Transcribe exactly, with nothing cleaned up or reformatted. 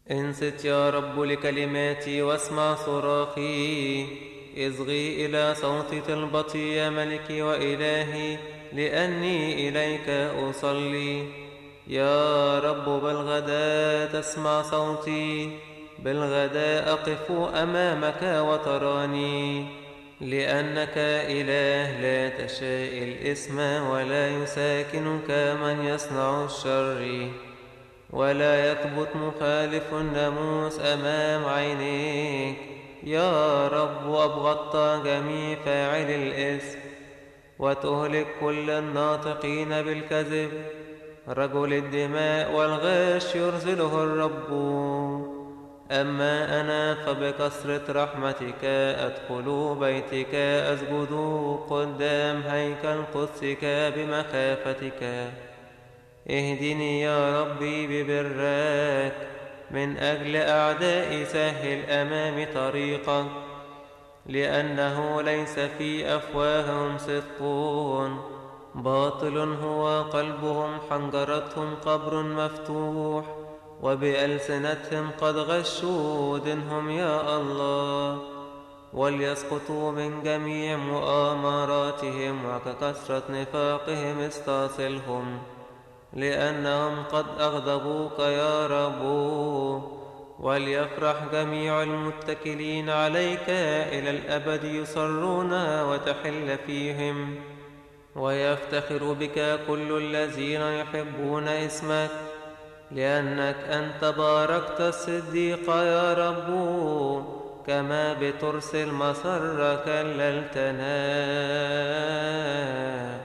انصت يا رب لكلماتي واسمع صراخي، اصغي إلى صوت طلبتي يا ملكي وإلهي، لأني إليك أصلي. يا رب بالغداء تسمع صوتي، بالغداء أقف أمامك وتراني، لأنك إله لا تشاء الإثم ولا يساكنك من يصنع الشر، ولا يثبت مخالف الناموس أمام عينيك. يا رب أبغضت جميع فاعل الإثم، وتهلك كل الناطقين بالكذب. رجل الدماء والغش يرسله الرب، أما أنا فبكثرة رحمتك أدخل بيتك، أسجد قدام هيكل قدسك بمخافتك. اهدني يا ربي ببرك، من أجل أعدائي سهل أمامي طريقك، لأنه ليس في أفواههم صدق، باطل هو قلبهم، حنجرتهم قبر مفتوح، وبألسنتهم قد غشوا دينهم يا الله. وليسقطوا من جميع مؤامراتهم، وككثرة نفاقهم استصلهم، لأنهم قد أغضبوك يا رب. وليفرح جميع المتكلين عليك إلى الأبد، يصرون وتحل فيهم، ويفتخر بك كل الذين يحبون اسمك، لأنك أنت باركت الصديق يا رب، كما بترسل مسر كللتنا.